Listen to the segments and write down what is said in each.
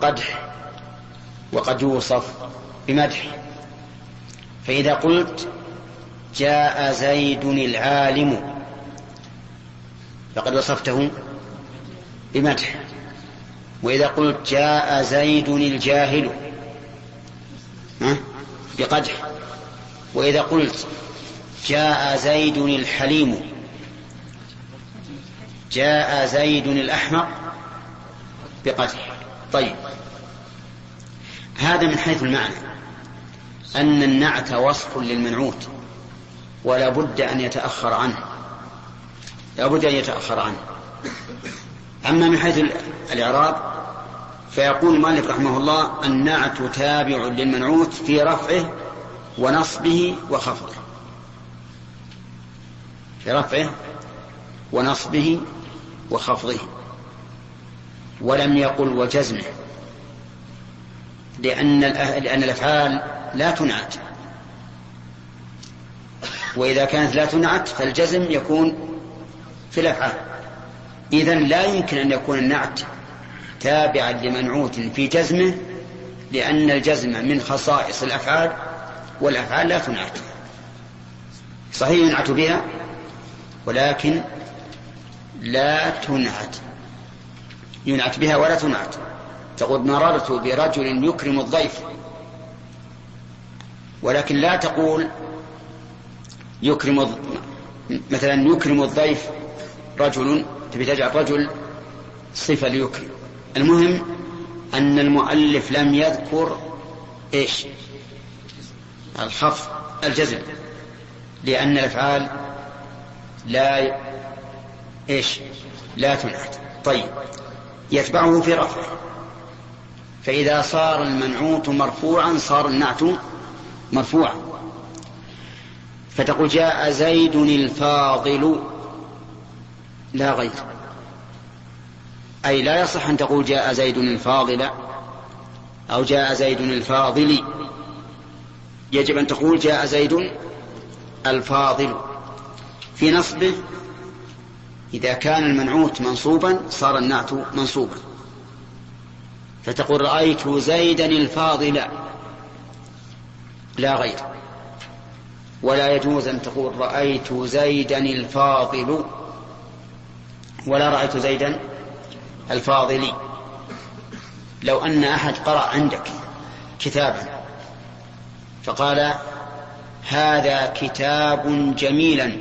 بقدح وقد يوصف بمدح. فإذا قلت جاء زيد العالم فقد وصفته بمدح. وإذا قلت جاء زيد الجاهل بقدح. وإذا قلت جاء زيد الحليم، جاء زيد الأحمق بقدح. طيب، هذا من حيث المعنى، أن النعت وصف للمنعوت ولا بد أن يتأخر عنه، لا بد أن يتأخر عنه. أما من حيث الإعراب فيقول المؤلف رحمه الله النعت تابع للمنعوت في رفعه ونصبه وخفضه، في رفعه ونصبه وخفضه، ولم يقل وجزمه، لأن الأفعال لا تنعت، وإذا كانت لا تنعت فالجزم يكون في الأفعال. إذن لا يمكن أن يكون النعت تابعا لمنعوت في جزمه، لأن الجزم من خصائص الأفعال، والأفعال لا تنعت. صحيح ينعت بها ولكن لا تنعت، ينعت بها ولا تنعت. تقول مررت برجل يكرم الضيف، ولكن لا تقول مثلا يكرم الضيف رجل، تبي تجعل رجل صفة ليكرم. المهم أن المؤلف لم يذكر إيش الخفض الجزم، لأن الأفعال لا تنعت. طيب، يتبعه في رفعه، فإذا صار المنعوت مرفوعا صار النعت مرفوعا. فتقول جاء زيد الفاضل لا غير، أي لا يصح أن تقول جاء زيد الفاضل أو جاء زيد الفاضل، يجب أن تقول جاء زيد الفاضل. في نصبه إذا كان المنعوت منصوبا صار النعت منصوبا، فتقول رأيت زيدا الفاضل لا غير. ولا يجوز أن تقول رأيت زيدا الفاضل ولا رأيت زيدا الفاضل. لو أن أحد قرأ عندك كتابا فقال هذا كتاب جميلا،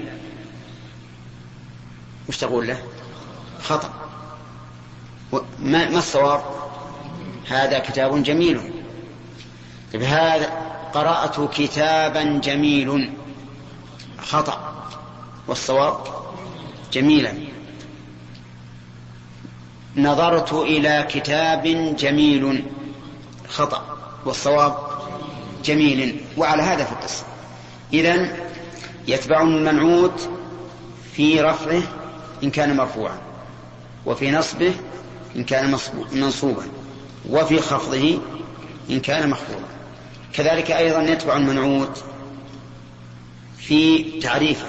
وش تقول له؟ خطأ. ما الصواب؟ هذا كتاب جميل. هذا قرأت كتابا جميل، خطأ، والصواب جميلا. نظرت إلى كتاب جميل، خطأ، والصواب جميل. وعلى هذا في القصة. إذن يتبع المنعوت في رفعه إن كان مرفوعا، وفي نصبه إن كان منصوبا، وفي خفضه إن كان مخفوضا. كذلك أيضا يتبع المنعوت في تعريفه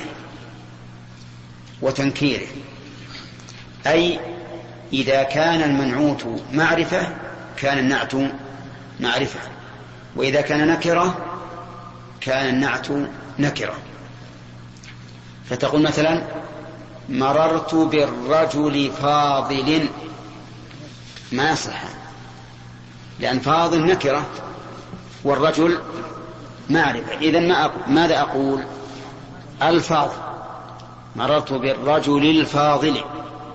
وتنكيره، أي إذا كان المنعوت معرفة كان النعت معرفة، وإذا كان نكرة كان النعت نكرة. فتقول مثلا مررت بالرجل فاضل، ما يصح، لأن فاضل نكرة والرجل معرفة. إذن ماذا أقول؟ الفاضل، مررت بالرجل الفاضل.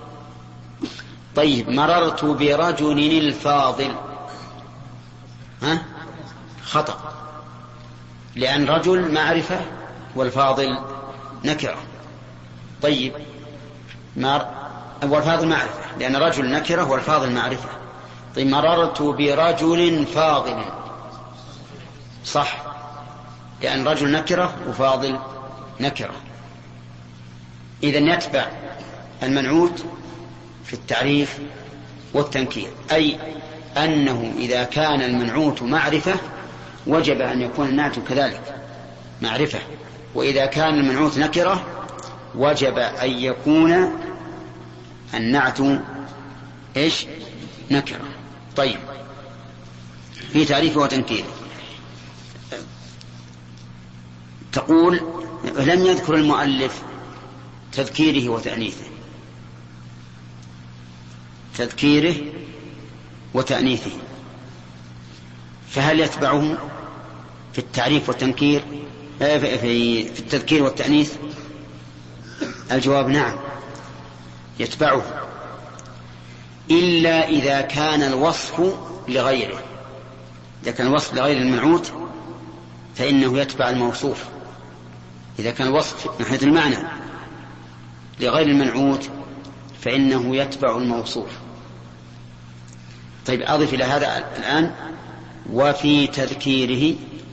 طيب، مررت برجل الفاضل خطأ، لأن رجل معرفة والفاضل نكرة. طيب، والفاضل معرفة لأن رجل نكرة والفاضل معرفة. طيب، مررت برجل فاضل، صح، لأن رجل نكرة وفاضل نكرة. إذن يتبع المنعوت في التعريف والتنكير، أي أنه إذا كان المنعوت معرفة وجب أن يكون النعت كذلك معرفة، وإذا كان المنعوت نكرة وجب أن يكون النعت نكرة. طيب، في تعريفه وتنكيره. تقول لم يذكر المؤلف تذكيره وتأنيثه، تذكيره وتأنيثه، فهل يتبعه في التعريف والتنكير في التذكير والتأنيث؟ الجواب نعم يتبعه، إلا إذا كان الوصف لغيره. إذا كان الوصف لغير المنعوت فإنه يتبع الموصوف. إذا كان الوصف من حيث المعنى لغير المنعوت فإنه يتبع الموصوف. طيب أضف إلى هذا الآن وفي تذكيره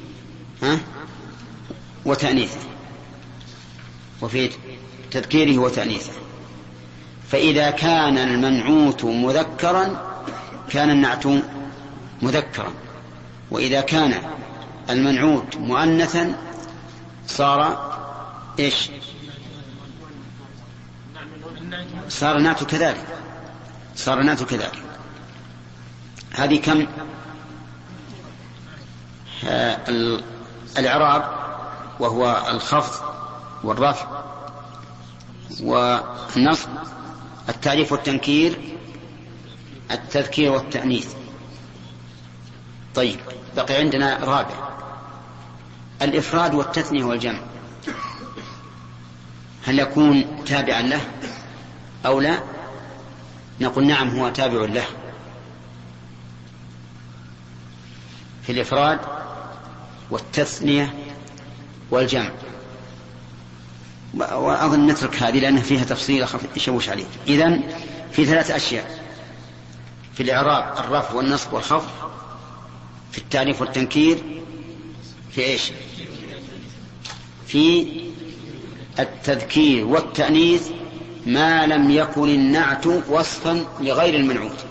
وتأنيثه، وفي تذكيره وتأنيثه. فإذا كان المنعوت مذكرا كان النعت مذكرا، وإذا كان المنعوت مؤنثا صار إيش؟ صار النعت كذلك، صار النعت كذلك. هذه كم الإعراب، وهو الخفض والرفع والنصب، التعريف والتنكير، التذكير والتأنيث. طيب بقي عندنا رابع، الإفراد والتثنية والجمع. هل يكون تابعا له أو لا؟ نقول نعم هو تابع له في الإفراد والتثنية والجمع. وأظن نترك هذه لأنها فيها تفصيل يشوش عليه. إذن في 3 أشياء في الإعراب: الرفع والنصب والخفض، في التعريف والتنكير، في إيش؟ في التذكير والتأنيث ما لم يكن النعت وصفا لغير المنعوت.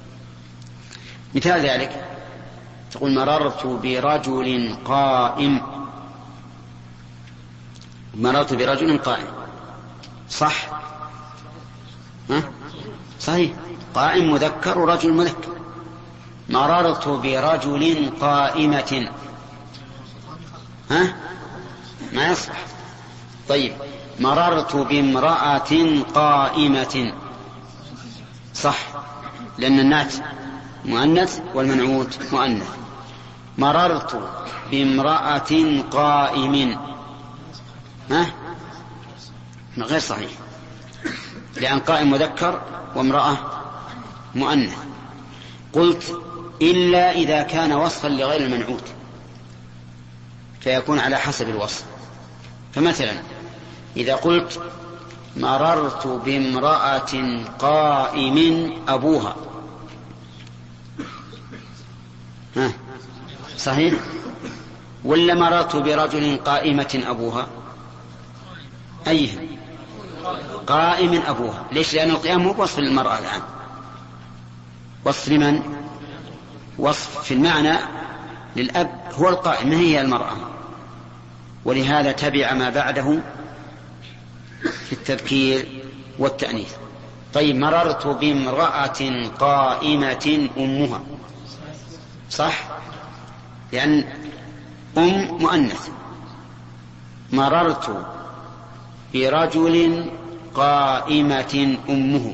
مثال ذلك تقول مررت برجل قائم، مررت برجل قائم، صح؟ صحيح، قائم مذكر ورجل مذكر. مررت برجل قائمة ما يصلح. طيب مررت بامرأة قائمة، صح، لأن النعت مؤنث والمنعوت مؤنث. مررت بامرأة قائم غير صحيح، لأن قائم مذكر وامرأة مؤنث. قلت إلا إذا كان وصفا لغير المنعوت فيكون على حسب الوصف. فمثلا إذا قلت مررت بامرأة قائم أبوها، صحيح؟ ولا مررت برجل قائمة أبوها؟ أيها؟ قائم أبوها. ليش؟ لأن القيام هو وصف للمرأة الآن. وصف لمن؟ وصف في المعنى للأب هو القائم، ما هي المرأة، ولهذا تبع ما بعده في التذكير والتأنيث. طيب مررت بامرأة قائمة أمها، صح، لأن مؤنث. مررت برجل قائمة أمه،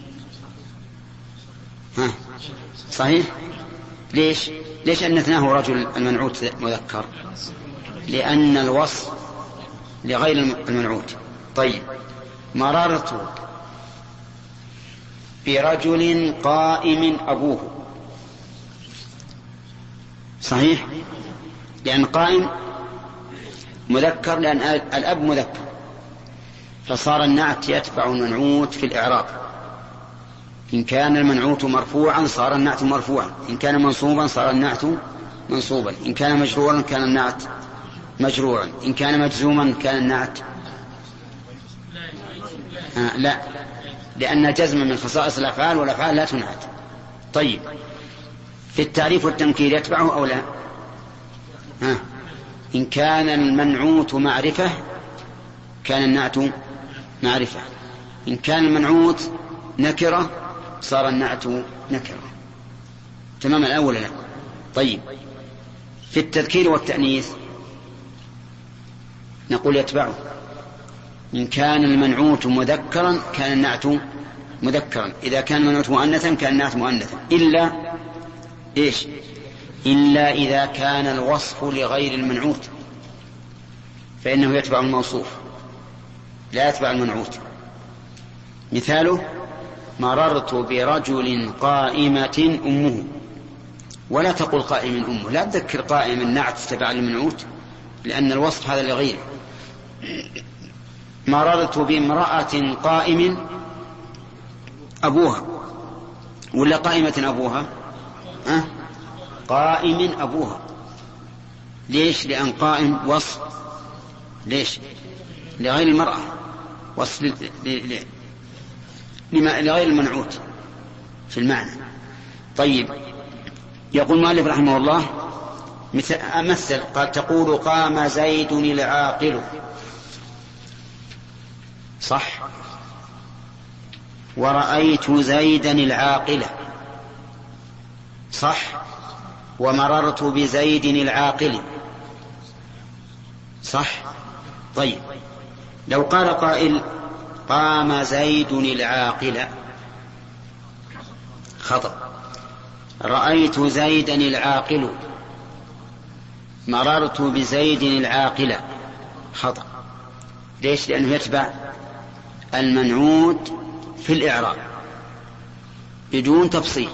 صحيح. ليش أنثناه رجل المنعوت مذكر؟ لأن الوصف لغير المنعوت. طيب مررت برجل قائم أبوه، صحيح، لأن قائم مذكر، لأن الأب مذكر، فصار النعت يتبع المنعوت في الإعراب. إن كان المنعوت مرفوعا صار النعت مرفوعا، إن كان منصوبا صار النعت منصوبا، إن كان مجرورا كان النعت مجرورا، إن كان مجزوما كان النعت لا، لأن جزم من خصائص الأفعال، والأفعال لا تنعت. طيب في التعريف والتنكير يتبعه أو لا؟ إن كان المنعوت معرفة كان النعت معرفة، إن كان المنعوت نكرة صار النعت نكرة. تمام الأول لا؟ طيب، في التذكير والتأنيث نقول يتبعه. إن كان المنعوت مذكرا كان النعت مذكرا، إذا كان المنعوت مؤنثا كان النعت مؤنثا، إلا إيش؟ إلا إذا كان الوصف لغير المنعوت فإنه يتبع الموصوف لا يتبع المنعوت. مثاله: مررت برجل قائمة أمه، ولا تقول قائم أمه، لا تذكر قائم النعت تبع المنعوت لأن الوصف هذا لغيره. مررت بامرأة قائم أبوها، ولا قائمة أبوها؟ قائم أبوها. ليش؟ لأن قائم وصف ليش؟ لغير المرأة، وصف لغير المنعوت في المعنى. طيب، يقول المؤلف رحمه الله: مثل قال تقول قام زيد العاقل، صح؟ ورأيت زيدا العاقلة، صح؟ ومررت بزيد العاقل، صح؟ طيب، لو قال قائل قام زيد العاقل خطأ، رأيت زيدا العاقل، مررت بزيد العاقل خطأ. ليش؟ لأنه يتبع المنعوت في الإعراب بدون تفصيل.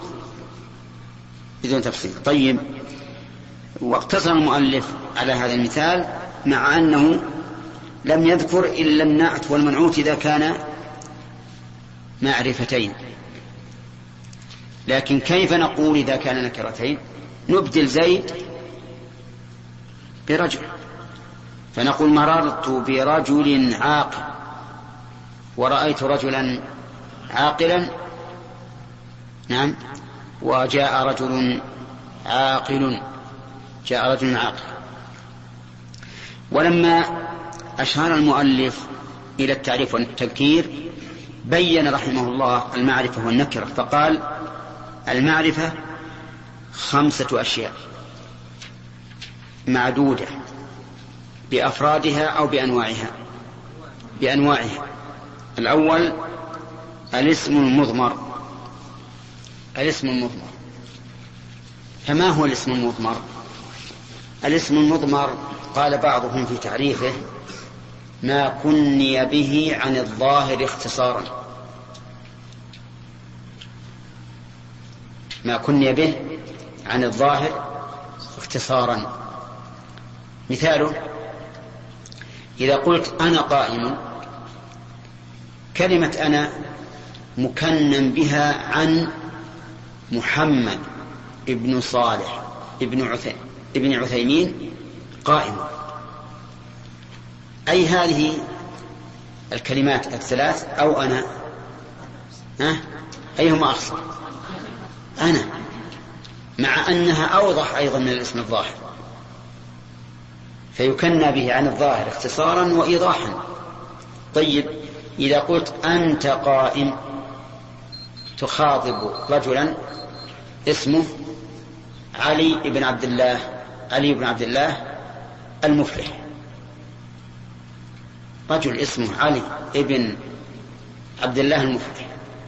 طيب، واقتصر المؤلف على هذا المثال مع أنه لم يذكر إلا النعت والمنعوت إذا كان معرفتين. لكن كيف نقول إذا كان نكرتين؟ نبدل زيد برجل، فنقول مررت برجل عاقل ورأيت رجلا عاقلا، نعم، وجاء رجل عاقل، جاء رجل عاقل. ولما أشار المؤلف إلى التعريف والتذكير بين رحمه الله المعرفة والنكرة، فقال: المعرفة 5 أشياء معدودة بأفرادها أو بأنواعها. الأول الاسم المضمر. فما هو الاسم المضمر؟ الاسم المضمر قال بعضهم في تعريفه: ما كني به عن الظاهر اختصارا. ما كني به عن الظاهر اختصارا. مثاله: إذا قلت أنا قائم، كلمة أنا مكنن بها عن محمد ابن صالح ابن عثيمين قائم. أي هذه الكلمات الثلاث أو أنا؟ أيهما أخصر؟ أنا، مع أنها أوضح أيضا من الاسم الظاهر، فيكنى به عن الظاهر اختصارا وإيضاحا. طيب، إذا قلت أنت قائم تخاطب رجلا اسمه علي بن عبد الله المفلح، رجل اسمه علي بن عبد الله المفلح،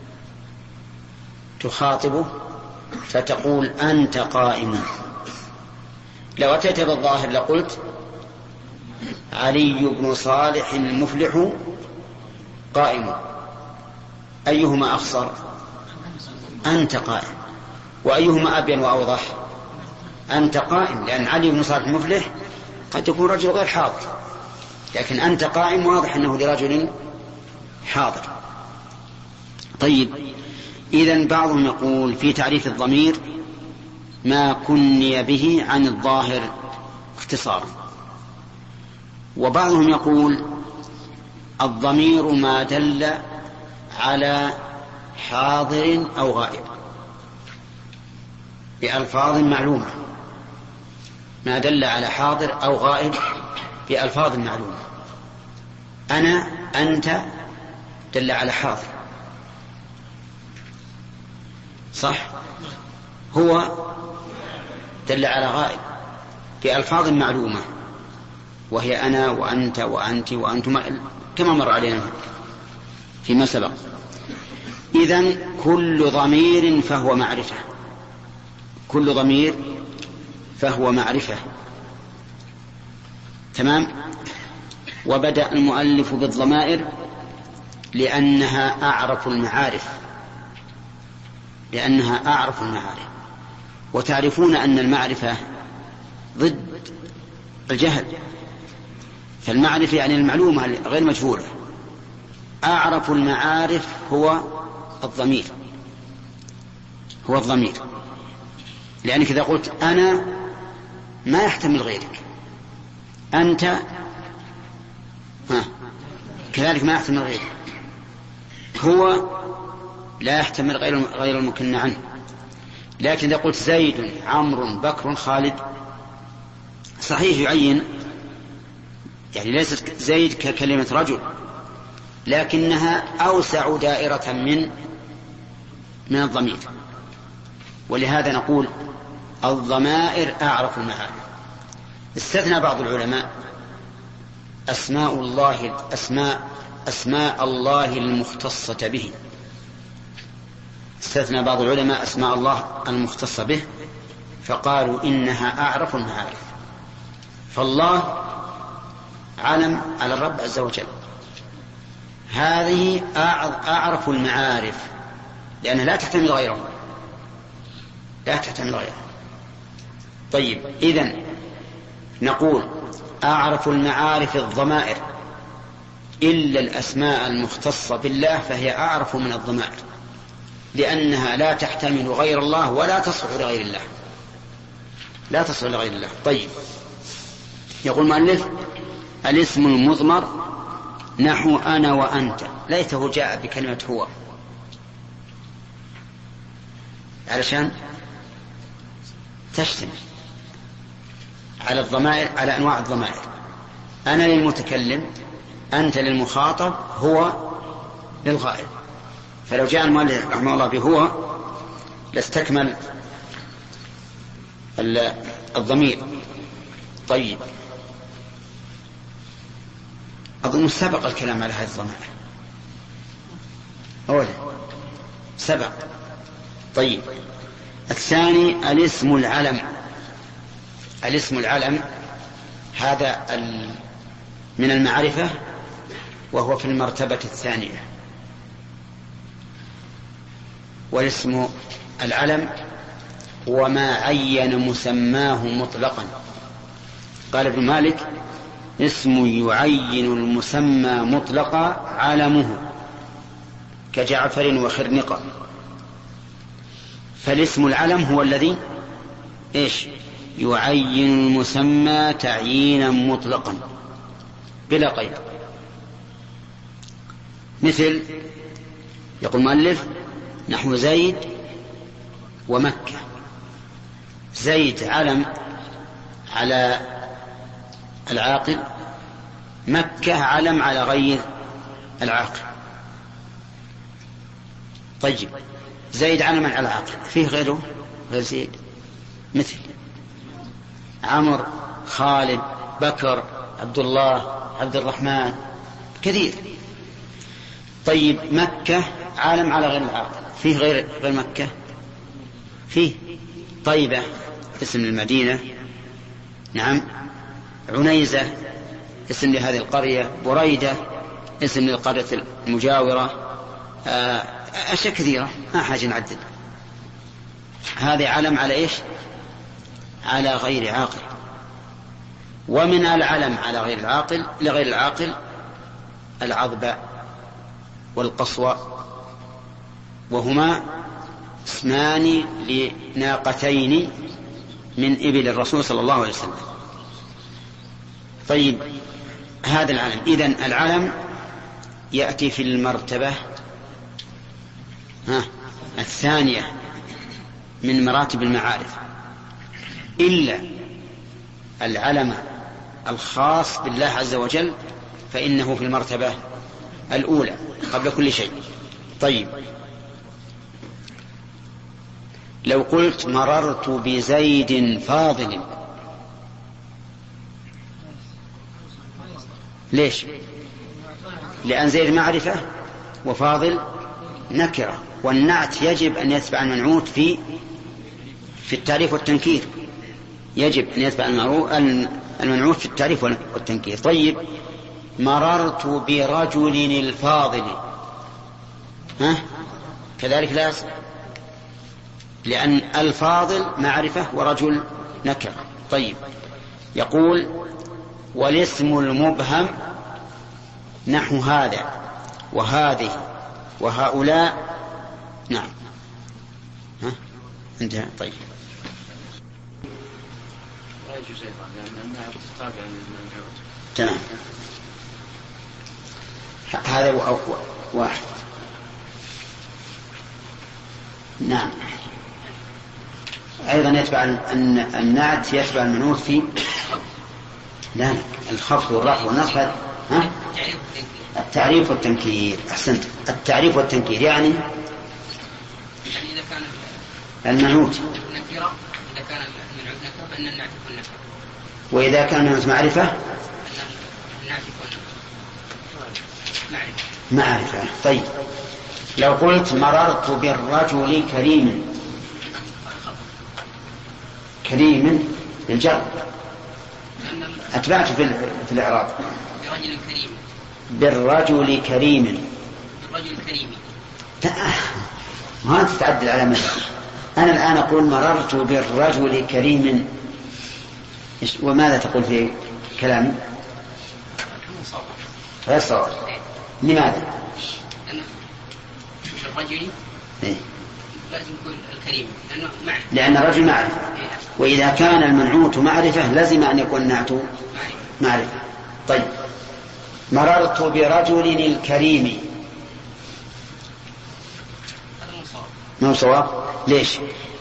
تخاطبه فتقول أنت قائم. لو أتيت بالظاهر لقلت علي بن صالح المفلح قائم. أيهما أخصر؟ أنت قائم. وأيهما أبين وأوضح؟ أنت قائم، لأن علي بن صالح المفلح قد يكون رجل غير حاضر، لكن أنت قائم واضح أنه لرجل حاضر. طيب، إذن بعضهم يقول في تعريف الضمير: ما كني به عن الظاهر اختصارا. وبعضهم يقول: الضمير ما دل على حاضر أو غائب بألفاظ معلومة. ما دل على حاضر أو غائب بألفاظ معلومة. أنا، أنت دل على حاضر، صح؟ هو دل على غائب بألفاظ معلومة، وهي أنا وأنت وأنت وأنتم كما مر علينا فيما سبق. إذن كل ضمير فهو معرفة، كل ضمير فهو معرفة. تمام. وبدأ المؤلف بالضمائر لأنها أعرف المعارف، لأنها أعرف المعارف. وتعرفون أن المعرفة ضد الجهل، فالمعرفة يعني المعلومة غير مجهولة. أعرف المعارف هو الضمير، هو الضمير، لأنك إذا قلت أنا ما يحتمل غيرك، أنت كذلك ما يحتمل غيرك، هو لا يحتمل غير المكنى عنه. لكن إذا قلت زيد عمرو بكر خالد، صحيح يعين، يعني ليست زيد ككلمة رجل، لكنها أوسع دائرة من الضمير. ولهذا نقول الضمائر أعرف المعارف. استثنى بعض العلماء أسماء الله المختصة به، استثنى بعض العلماء أسماء الله المختصة به فقالوا إنها أعرف المعارف. فالله علم على الرب عز وجل، هذه أعرف المعارف لأنها لا تحتمل غيره، لا تحتمل غيره. طيب، إذن نقول أعرف المعارف الضمائر إلا الأسماء المختصة بالله، فهي أعرف من الضمائر لأنها لا تحتمل غير الله ولا تصلح لغير الله، لا تصلح لغير الله. طيب، يقول المؤلف الاسم المضمر نحو أنا وأنت، ليته جاء بكلمة هو علشان تشتمل على الضمائر، على أنواع الضمائر. أنا للمتكلم، أنت للمخاطب، هو للغائب. فلو جاء المؤلف رحمه الله بهو لاستكمل الضمير. طيب، أظن سبق الكلام على هذه الضمائر أولا، سبق. طيب، الثاني الاسم العلم. الاسم العلم هذا من المعرفة، وهو في المرتبة الثانية. والاسم العلم هو ما عين مسماه مطلقا. قال ابن مالك اسم يعين المسمى مطلقا علمه كجعفر وخرنقة. فالاسم العلم هو الذي يعين المسمى تعيينا مطلقا بلا قيد. مثل يقول المؤلف نحو زيد ومكة. زيد علم على العاقل، مكة علم على غير العاقل. طيب، زيد علم على العاقل، فيه غيره غير زيد، مثل عمر، خالد، بكر، عبد الله، عبد الرحمن، كثير. طيب، مكة عالم على غير العاقل، فيه غير مكة، فيه طيبة اسم المدينة، نعم، عنيزة اسم لهذه القرية، بريدة اسم للقرية المجاورة، أشياء كثيرة ما حاجة نعدد. هذه علم على على غير عاقل. ومن العلم على غير العاقل لغير العاقل العضبة والقصوى، وهما اسمان لناقتين من إبل الرسول صلى الله عليه وسلم. طيب، هذا العلم. إذن العلم يأتي في المرتبة الثانية من مراتب المعارف، إلا العلم الخاص بالله عز وجل فإنه في المرتبة الأولى قبل كل شيء. طيب، لو قلت مررت بزيد فاضل، ليش؟ لأن زيد معرفة وفاضل نكرة، والنعت يجب أن يتبع المنعوت في التعريف والتنكير، يجب أن يتبع المنعوت في التعريف والتنكير. طيب مررت برجل الفاضل، كذلك لا يصح، لأن الفاضل معرفة ورجل نكرة. طيب يقول والاسم المبهم نحو هذا وهذه وهؤلاء. نعم انتهى. طيب تمام، هذا واحد. نعم أيضا يتبع النعت يتبع المنعوت في لا الخفض والرفع والنصب. التعريف والتنكير. أحسنت، التعريف والتنكير يعني إذا كان المنعوت نكرة، إذا كان المنعوت نكرة فإن النعت يكون نكرة، وإذا كان المنعوت معرفة النعت يكون معرفة. طيب لو قلت مررت بالرجل كريم للجر، أتبعت في الإعراب بالرجل كريم ما تتعدل على مثل. أنا الآن أقول مررت بالرجل كريم، وماذا تقول في كلامي؟ غير صواب. لماذا؟ الرجل لازم يكون الكريم لأن الرجل معرفة، وإذا كان المنعوت معرفة لازم أن يكون النعت معرفة. طيب مررت برجل الكريم، ما هو صواب. ليش؟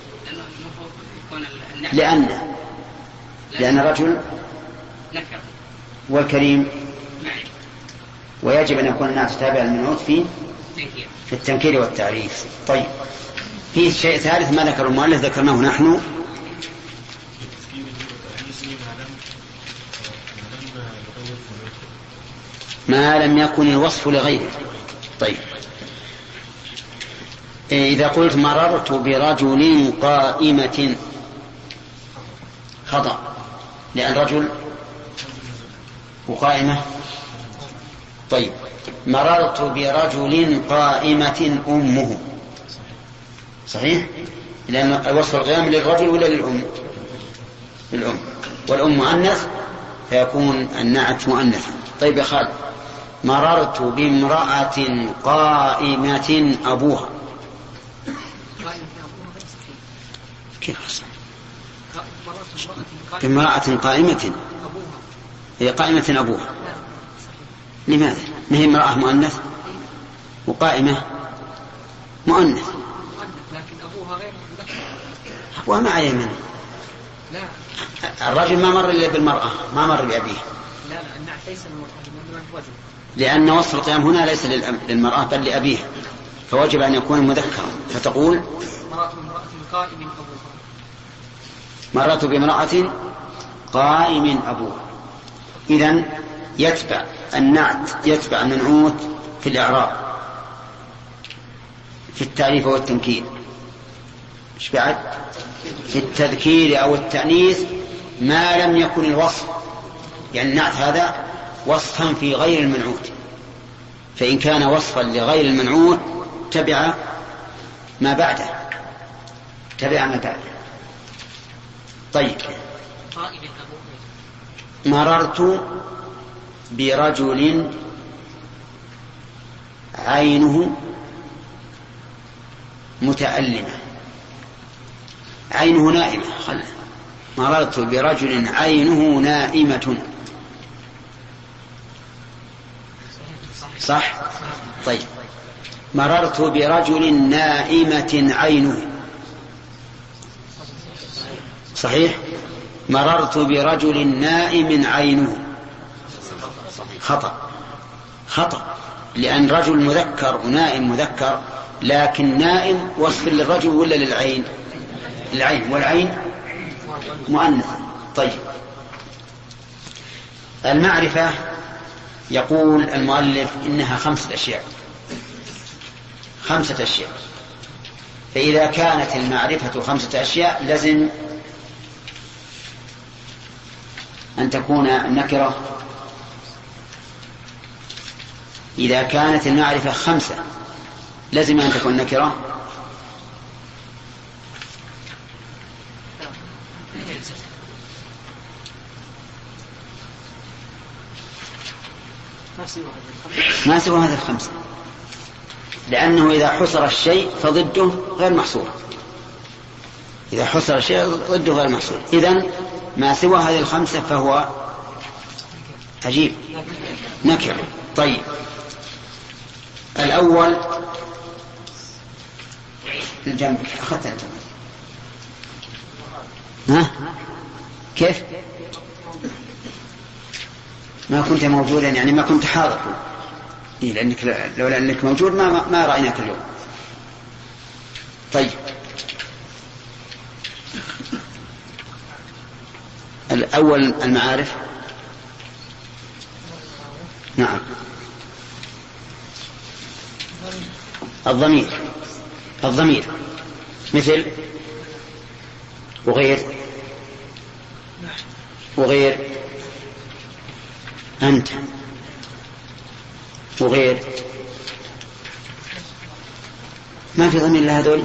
لأن الرجل نكر والكريم ويجب أن يكون النعت تابع المنعوت في التنكير والتعريف. طيب في شيء ثالث ما ذكر المؤلف ذكرناه نحن، ما لم يكن الوصف لغيره. طيب إذا قلت مررت برجل قائمة خطأ، لأن رجل وقائمة. طيب مررت برجل قائمة أمه، صحيح، لأن الوصف القيام للرجل ولا للأم؟ للأم، والأم مؤنث فيكون النعت مؤنثا. طيب يا خالد مررت بامرأة قائمة أبوها، كيف حصل؟ بامرأة قائمة هي قائمة أبوها، لماذا؟ ما هي امرأة مؤنث وقائمة مؤنث، لكن أبوها غير مذكر. أبوها ما عليه منه. الرجل ما مر إلا بالمرأة، ما مر بأبيه. لا النعت ليس للرجل، لأن وصف القيام هنا ليس للمرأة بل لأبيها، فوجب أن يكون مذكرا. فتقول مررت بامرأة قائم أبوها. إذن يتبع النعت يتبع المنعوت في الإعراب في التعريف والتنكير. إيش بعد؟ في التذكير أو التأنيث ما لم يكن الوصف، يعني النعت هذا وصفا في غير المنعوت، فإن كان وصفا لغير المنعوت تبع ما بعده. طيب مررت برجل عينه متألمة، عينه نائمة، مررت برجل عينه نائمة، صح؟ طيب مررت برجل نائمة عينه، صحيح؟ مررت برجل نائم عينه، خطأ، لأن رجل مذكر ونائم مذكر، لكن نائم وصف للرجل ولا للعين؟ العين، والعين مؤنث. طيب، المعرفة يقول المؤلف إنها 5 أشياء، 5 أشياء. فإذا كانت المعرفة 5 أشياء لزم أن تكون النكرة. إذا كانت المعرفة 5 لزم أن تكون نكرة. ما سوى هذا 5، لأنه إذا حصر الشيء فضده غير محصور. إذا حصر الشيء ضده غير محصور. إذن ما سوى هذه 5 فهو عجيب نكر. طيب، الأول الجنب، أخذت الجنب. ها كيف؟ ما كنت موجودا، يعني ما كنت حاضر. لأنك لولا أنك موجود ما رأيناك اليوم. طيب، الأول المعارف. نعم، الضمير مثل وغير أنت وغير. ما في ضمير لهذول.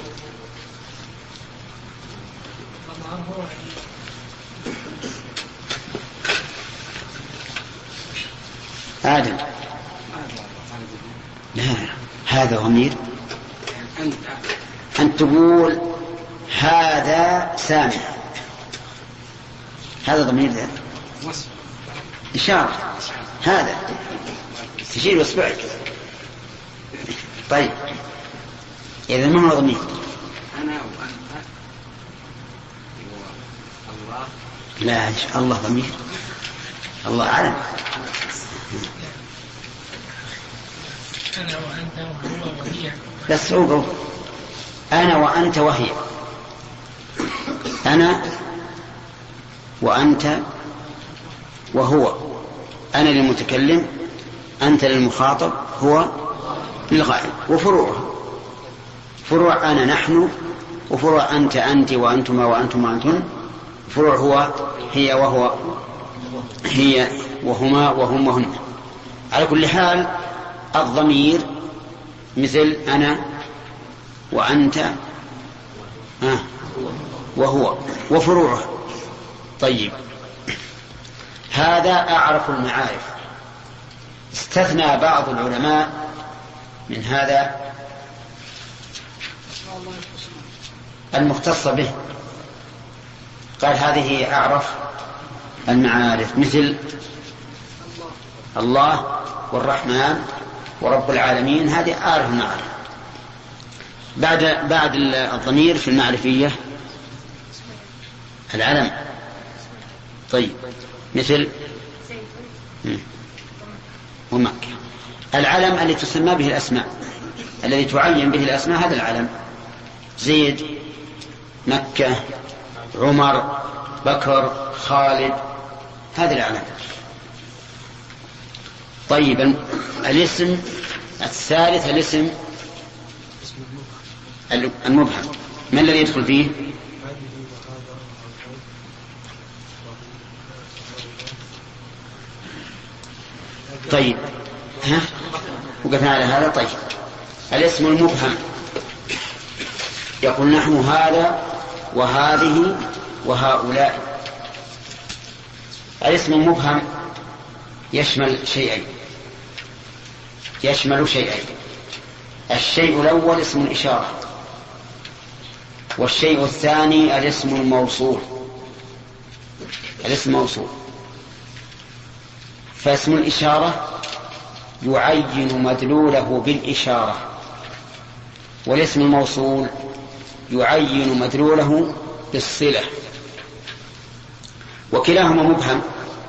آدم، لا، هذا ضمير. أن تقول هذا سامع، هذا ضمير، ذا إشارة، هذا تشير إصبعك. طيب، إذا ما هو ضمير. أنا وأنت والله. لا، الله ضمير، الله أعلم. أنا وأنت وهو وهي. بس هو أنا وأنت وهي. أنا وأنت وهو. أنا للمتكلم، أنت للمخاطب، هو للغائب. وفروعه فروع أنا نحن، وفروع أنت أنت، وأنتما وأنتم وأنتن. فروع هو هي وهو هي وهما وهم وهن. على كل حال الضمير مثل أنا وأنت وهو وفروعه. طيب، هذا أعرف المعارف. استثنى بعض العلماء من هذا المختص به، قال هذه أعرف المعارف، مثل الله والرحمن ورب العالمين. هذه أعرف المعارف. بعد الضمير في المعرفية العلم. طيب، مثل ومكة. العلم الذي تسمى به الأسماء، الذي تعين به الأسماء، هذا العلم. زيد، مكة، عمر، بكر، خالد، هذا العلم. طيب، الاسم الثالث الاسم المبهم. ما الذي يدخل فيه؟ طيب، وقفنا على هذا. طيب، الاسم المبهم يقول نحن هذا وهذه وهؤلاء. الاسم المبهم يشمل شيئين. الشيء الأول اسم الإشارة، والشيء الثاني الاسم الموصول. فاسم الإشارة يعين مدلوله بالإشارة، والاسم الموصول يعين مدلوله بالصلة. وكلاهما مبهم،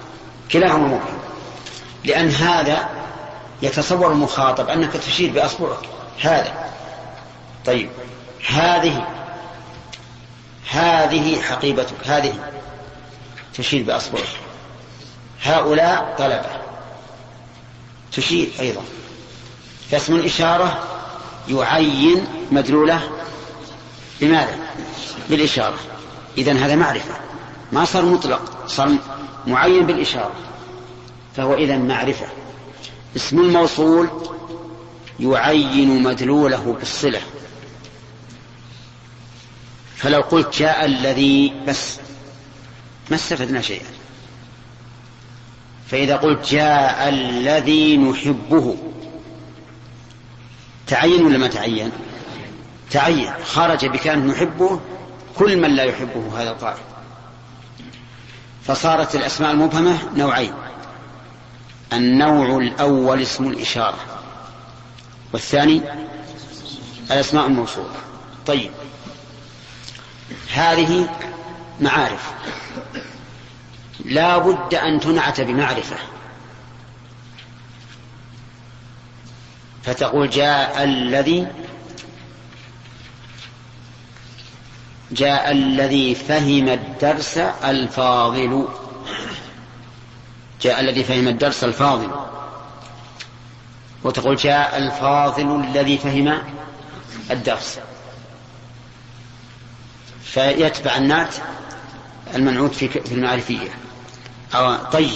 لأن هذا يتصور المخاطب أنك تشير بأصبعك هذا. طيب، هذه هذه حقيبتك، هذه تشير بأصبعك، هؤلاء طلبة تشير أيضا. فاسم الإشارة يعين مدلوله بماذا؟ بالإشارة. إذن هذا معرفة، ما صار مطلق، صار معين بالإشارة، فهو إذن معرفة. اسم الموصول يعين مدلوله بالصلة. فلو قلت جاء الذي بس ما استفدنا شيئا. فإذا قلت جاء الذي نحبه تعين ولا ما تعين؟ تعين، خرج بكان نحبه كل من لا يحبه هذا القائل. فصارت الأسماء المبهمة نوعين: النوع الأول اسم الإشارة، والثاني الأسماء الموصولة. طيب، هذه معارف لا بد أن تنعت بمعرفة، فتقول جاء الذي فهم الدرس الفاضل. جاء الذي فهم الدرس الفاضل. وتقول جاء الفاضل الذي فهم الدرس، فيتبع النعت المنعوت في المعرفية. طيب،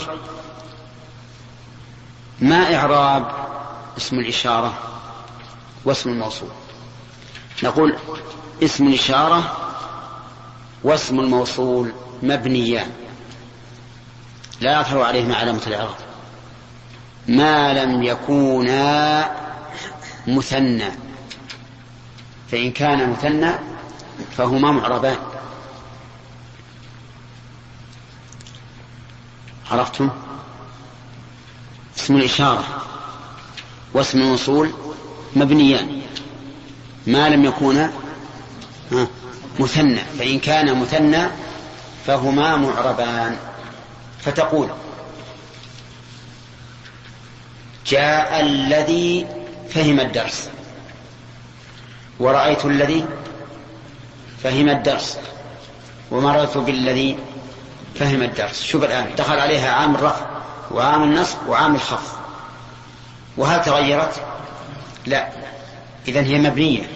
ما إعراب اسم الإشارة واسم الموصول؟ نقول اسم الإشارة واسم الموصول مبنيان لا يظهر عليهما علامة الإعراب ما لم يكونا مثنى، فإن كان مثنى فهما معربان. عرفتم؟ اسم الإشارة واسم الموصول مبنيان ما لم يكونا مثنى، فإن كان مثنى فهما معربان. فتقول جاء الذي فهم الدرس، ورأيت الذي فهم الدرس، ومررت بالذي فهم الدرس. شوف الآن دخل عليها عامل الرفع وعامل النصب وعامل الخفض، وهل تغيرت؟ لا، إذن هي مبنية.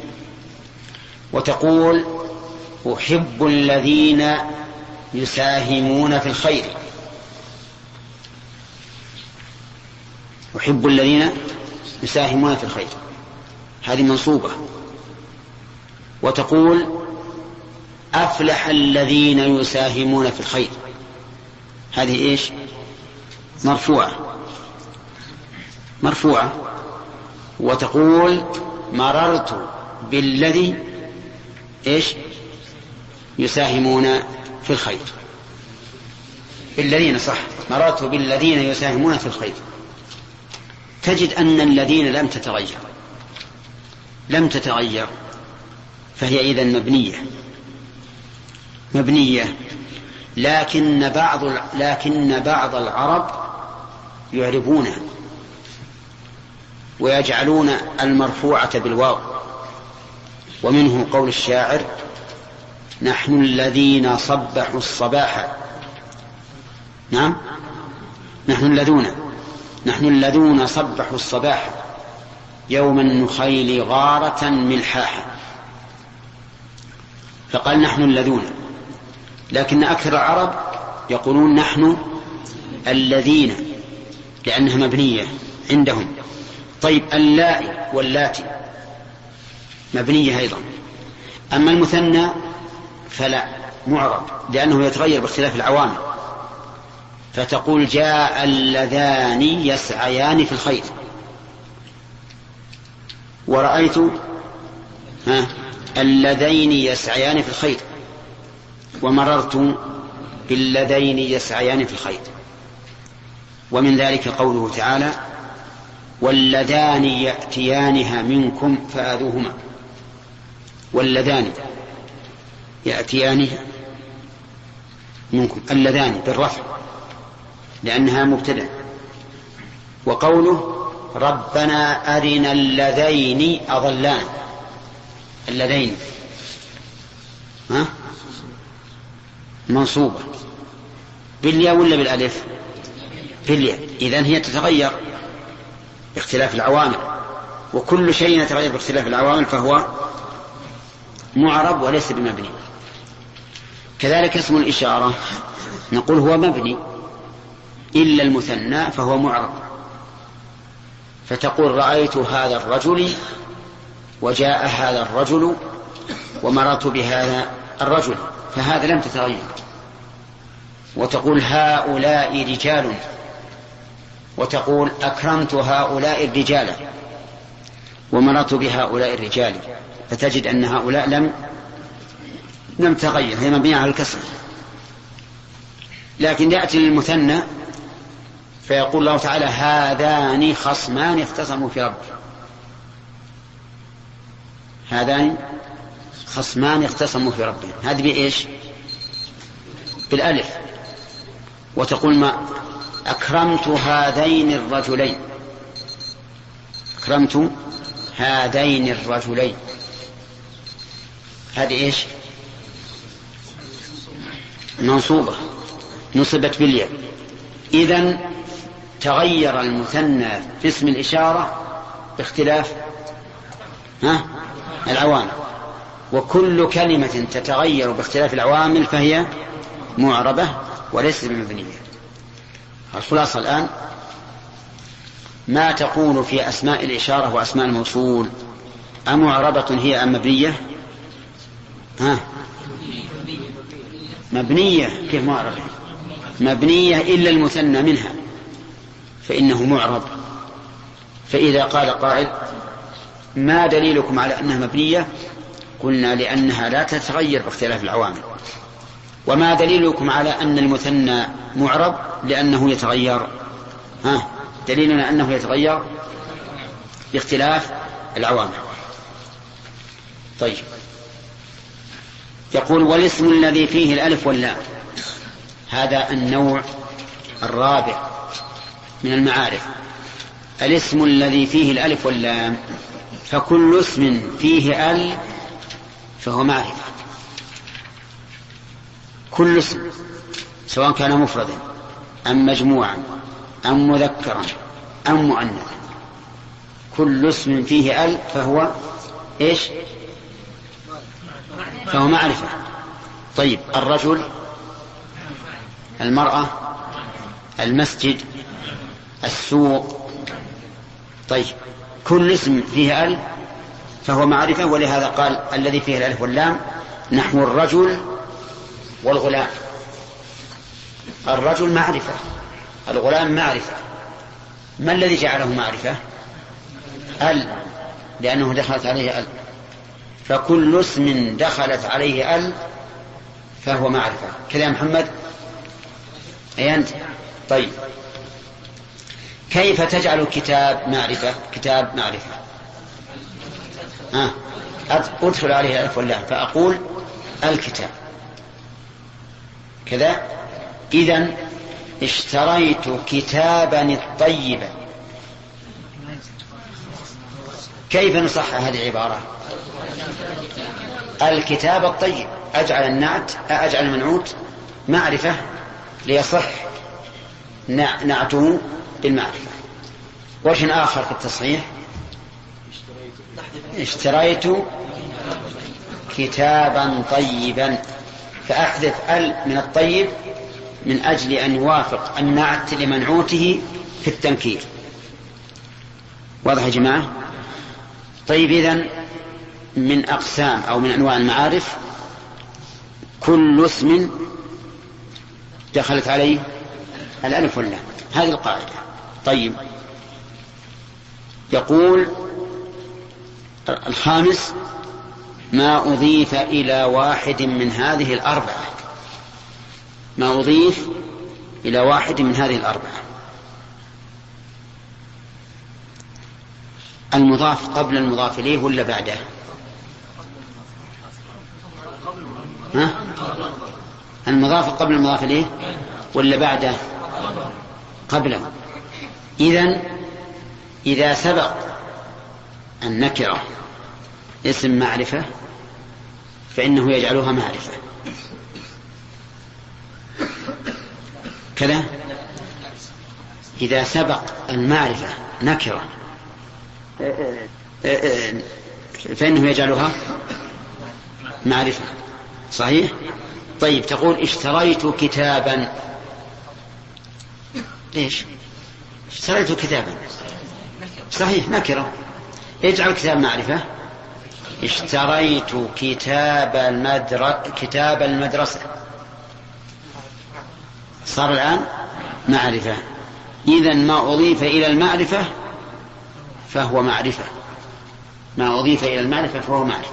وتقول أحب الذين يساهمون في الخير، أحب الذين يساهمون في الخير، هذه منصوبة. وتقول أفلح الذين يساهمون في الخير، هذه إيش؟ مرفوعة. وتقول مررت بالذي إيش؟ يساهمون في الخير، بالذين، صح، مررت بالذين يساهمون في الخير. تجد أن الذين لم تتغير، فهي إذن مبنية. لكن بعض العرب يعربونها ويجعلون المرفوعة بالواو، ومنه قول الشاعر نحن الذين صبحوا الصباح، نعم، نحن الذين صبحوا الصباح يوم النخيل غارة ملحاحا. فقال نحن الذين، لكن أكثر العرب يقولون نحن الذين، لأنها مبنية عندهم. طيب، اللائي واللاتي مبنية أيضا. أما المثنى فلا، معرب، لأنه يتغير باختلاف العوامل. فتقول جاء اللذان يسعيان في الخير، ورأيت اللذين يسعيان في الخير، ومررت باللذين يسعيان في الخير. ومن ذلك قوله تعالى واللذان يأتيانها منكم فآذوهما، واللذان يأتيانها منكم، اللذان بالرفع لأنها مبتدأ. وقوله ربنا أرنا اللذين أضلان، اللذين منصوبة بالياء ولا بالألف؟ بالياء. إذن هي تتغير باختلاف العوامل، وكل شيء يتغير باختلاف العوامل فهو معرب وليس بمبني. كذلك اسم الإشارة نقول هو مبني إلا المثنى فهو معرب، فتقول رأيت هذا الرجل وجاء هذا الرجل ومررت بهذا الرجل، فهذا لم تتغير. وتقول هؤلاء رجال، وتقول أكرمت هؤلاء الرجال ومررت بهؤلاء الرجال، فتجد أن هؤلاء لم تغير، هي مبنية على الكسر. لكن يأتي للمثنى فيقول الله تعالى هذان خصمان اختصموا في ربهم، هذان خصمان اختصموا في ربهم، هذه بإيش؟ بالألف. وتقول ما أكرمت هذين الرجلين، أكرمت هذين الرجلين، هذه إيش؟ منصوبة نصبت بالياء. إذن تغير المثنى في اسم الإشارة باختلاف العوامل، وكل كلمة تتغير باختلاف العوامل فهي معربة وليست بمبنية. الخلاصة الآن ما تقول في أسماء الإشارة وأسماء الموصول، أمعربة هي أم مبنية؟ مبنية. كيف معربة؟ مبنية إلا المثنى منها فإنه معرب. فإذا قال قائل ما دليلكم على أنها مبنية؟ قلنا لأنها لا تتغير باختلاف العوامل. وما دليلكم على أن المثنى معرب؟ لأنه يتغير. دليلنا أنه يتغير باختلاف العوامل. طيب، يقول والاسم الذي فيه الألف واللام، هذا النوع الرابع من المعارف، الاسم الذي فيه الألف واللام. فكل اسم فيه ال فهو معرفة، كل اسم سواء كان مفردا أم مجموعا أم مذكرا أم مؤنثا، كل اسم فيه ال فهو إيش؟ فهو معرفة. طيب، الرجل، المرأة، المسجد، السوق، طيب كل اسم فيه ال فهو معرفة. ولهذا قال الذي فيه الألف واللام نحو الرجل والغلام. الرجل معرفة، الغلام معرفة. ما الذي جعله معرفة؟ ال، لأنه دخلت عليه ال. فكل اسم دخلت عليه ال فهو معرفة. كذا يا محمد؟ أي أنت؟ طيب، كيف تجعل كتاب معرفة؟ كتاب معرفة أدخل عليه الألف واللام فأقول الكتاب كذا. إذن اشتريت كتابا الطيبا. كيف نصح هذه العبارة؟ الكتاب الطيب، أجعل المنعوت معرفة ليصح نعته بالمعرفة. وجه آخر في التصحيح اشتريت كتابا طيبا، فأحذف ال من الطيب من أجل أن يوافق النعت لمنعوته في التنكير. واضح يا جماعة؟ طيب، إذن من أقسام أو من أنواع المعارف كل اسم دخلت عليه الألف واللام، هذه القاعدة. طيب، يقول الخامس ما أضيف إلى واحد من هذه الأربعة، ما أضيف إلى واحد من هذه الأربعة. المضاف قبل المضاف إليه ولا بعده؟ المضاف قبل المضاف إليه ولا بعده؟ قبله. إذا سبق النكرة اسم معرفة فإنه يجعلها معرفة، كذا إذا سبق المعرفة نكرة فإنه يجعلها معرفة. صحيح؟ طيب تقول اشتريت كتابا. ليش اشتريت كتابا؟ صحيح نكرة. اجعل كتاب معرفة. اشتريت كتاب المدرسة صار الآن معرفة. إذن ما أضيف إلى المعرفة فهو معرفة. ما أضيف إلى المعرفة فهو معرفة.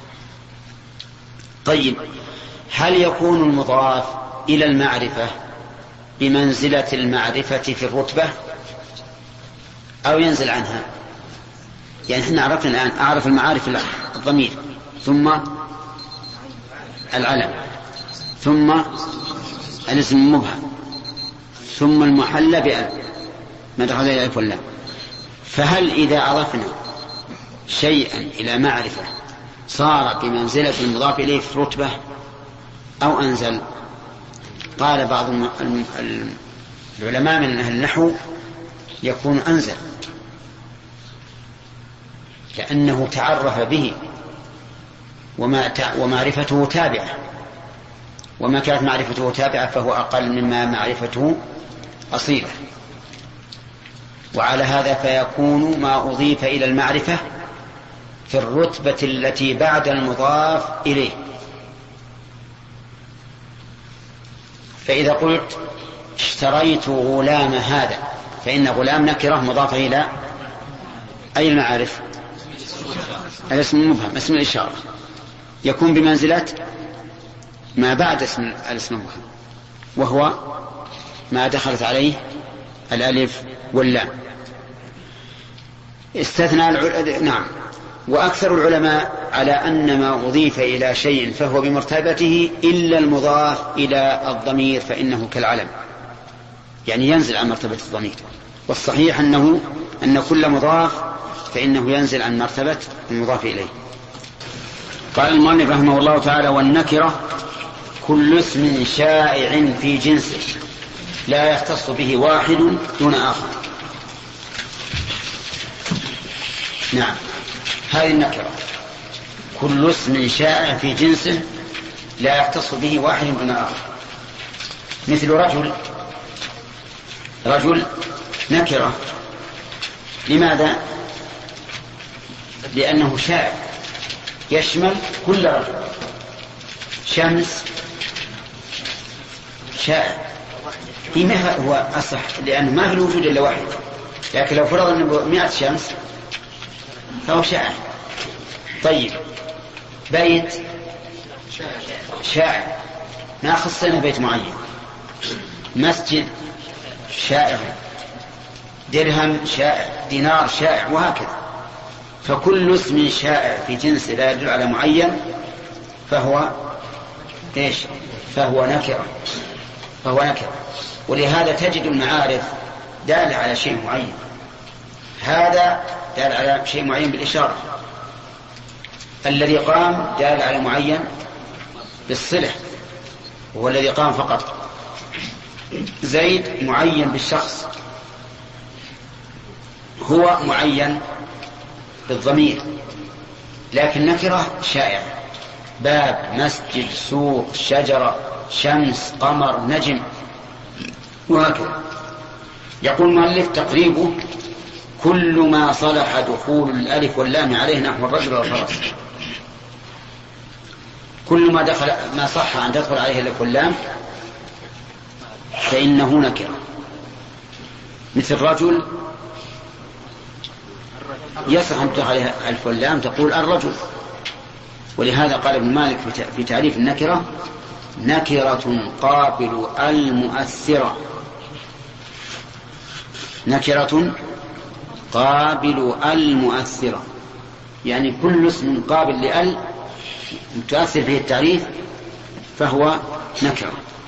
طيب هل يكون المضاف إلى المعرفة بمنزلة المعرفة في الرتبة أو ينزل عنها؟ يعني احنا عرفنا الآن أعرف المعارف الضمير ثم العلم ثم الاسم المبهم ثم المحلى بأل ما دخل إلى الألف واللام. فهل إذا أضفنا شيئا إلى معرفة صار بمنزلة المضاف إليه في الرتبة أو أنزل؟ قال بعض العلماء من أهل النحو يكون أنزل لأنه تعرف به ومعرفته تابعة، وما كانت معرفته تابعة فهو أقل مما معرفته أصيلة. وعلى هذا فيكون ما أضيف إلى المعرفة في الرتبة التي بعد المضاف إليه. فإذا قلت اشتريت غلام هذا فإن غلام نكرة مضافة إلى أي المعارف؟ الاسم المبهم اسم الإشارة يكون بمنزلة ما بعد اسم الاسم المبهم وهو ما دخلت عليه الألف واللام. استثنى نعم. وأكثر العلماء على أن ما أضيف إلى شيء فهو بمرتبته إلا المضاف إلى الضمير فإنه كالعلم، يعني ينزل عن مرتبة الضمير. والصحيح أن كل مضاف فإنه ينزل عن مرتبة المضاف إليه. قال المؤلف رحمه الله تعالى: والنكرة كل اسم شائع في جنسه لا يختص به واحد دون آخر. نعم، هذه النكرة كل اسم شائع في جنسه لا يختص به واحد دون آخر. مثل رجل نكرة. لماذا؟ لأنه شائع يشمل كل رجل. شمس شائع هو أصح لأنه ما في الوجود إلا واحد، لكن لو فرض أنه 100 شمس فهو شائع. طيب بيت شائع ما خصنا بيت معين. مسجد شائع، درهم شائع، دينار شائع، وهكذا. فكل اسم شائع في جنس لا يدل على معين فهو ايش؟ فهو نكرة. ولهذا تجد المعارف دالة على شيء معين. هذا دال على شيء معين بالإشارة، الذي قام دال على معين بالصلة وهو الذي قام فقط. زيد معين بالشخص، هو معين بالضمير، لكن نكرة شائع. باب، مسجد، سوق، شجرة، شمس، قمر، نجم، وهكذا. يقول المؤلف: تقريبه كل ما صلح دخول الألف واللام عليه نحو الرجل والفرس. كل ما صح أن تدخل عليه الألف واللام فإنه نكرة. مثل رجل يصح أن تدخل عليه الألف واللام تقول الرجل. ولهذا قال ابن مالك في تعريف النكرة: نكرة قابل المؤثرة. نكرة قابل المؤثرة، يعني كل اسم قابل لأل تؤثر فيه التعريف فهو نكرة.